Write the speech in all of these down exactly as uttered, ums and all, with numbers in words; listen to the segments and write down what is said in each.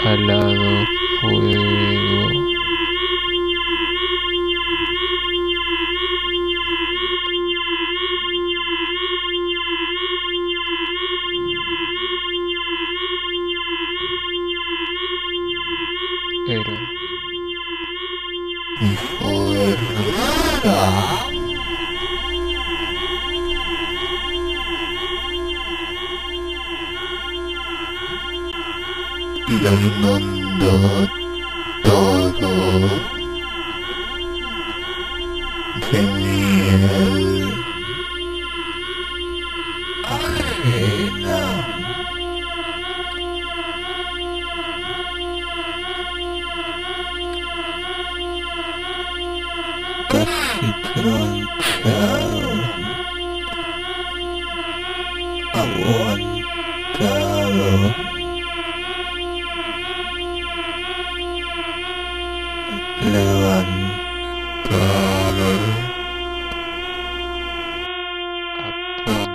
alado fuego. Era mi fuerza y al mundo todo de miel ajena. Casi tronchado, aguantado, levantado, a punto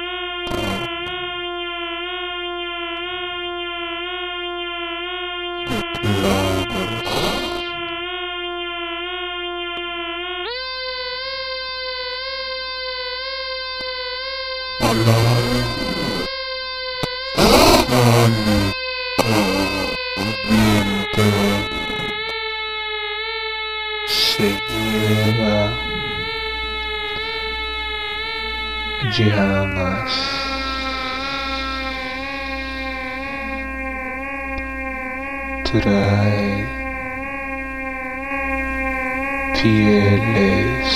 logros, alado, viento se lleva llamas, trae pieles,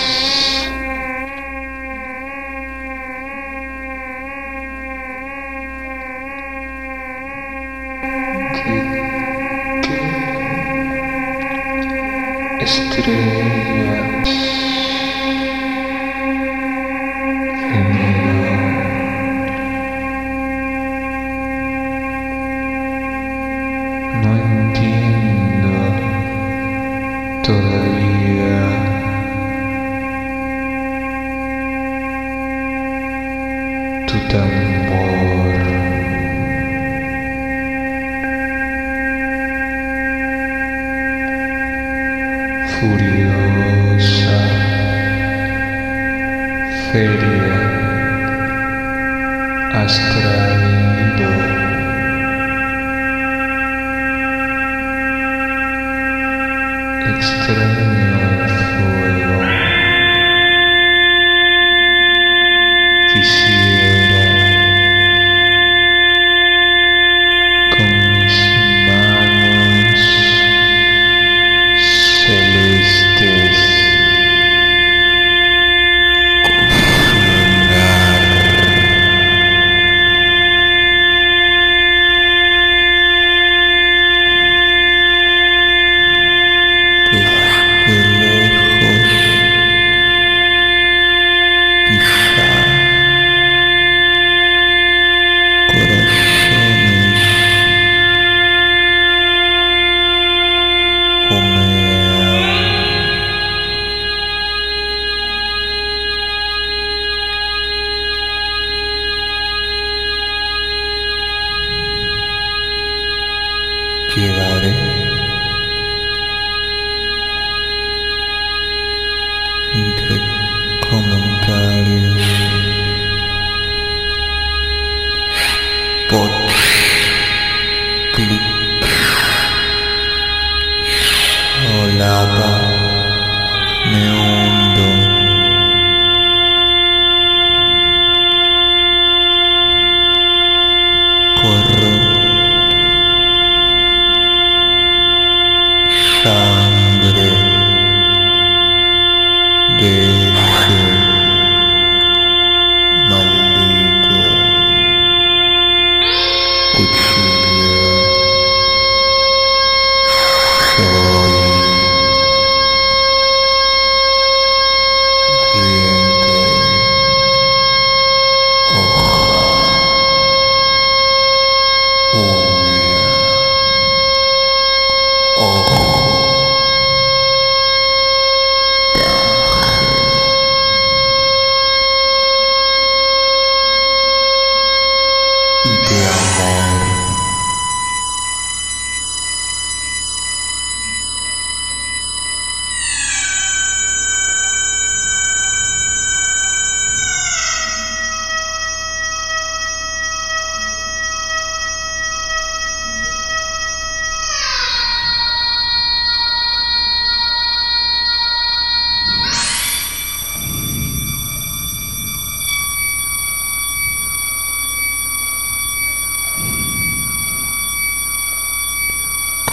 estrellas de neón, no entiendo todavía tu tambor. Furiosa feria has traído extraño el fuego. Quisiera con mis manos celestes cocinar desde lejos, quizá corazones humean. Llegaré entre comentarios, spots, clips, solapa, me hundo, corro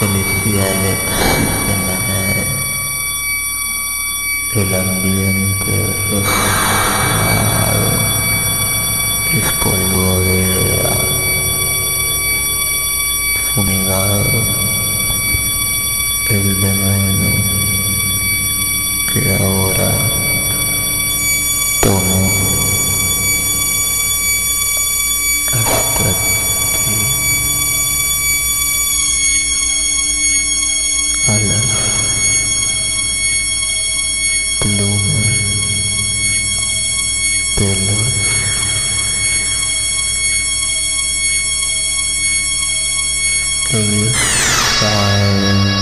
felicidad oxigenada, el ambiente refrigerado, espolvorea, fumigado, el veneno que ahora tomo hasta ti. Alas, plumas, pelos, que saben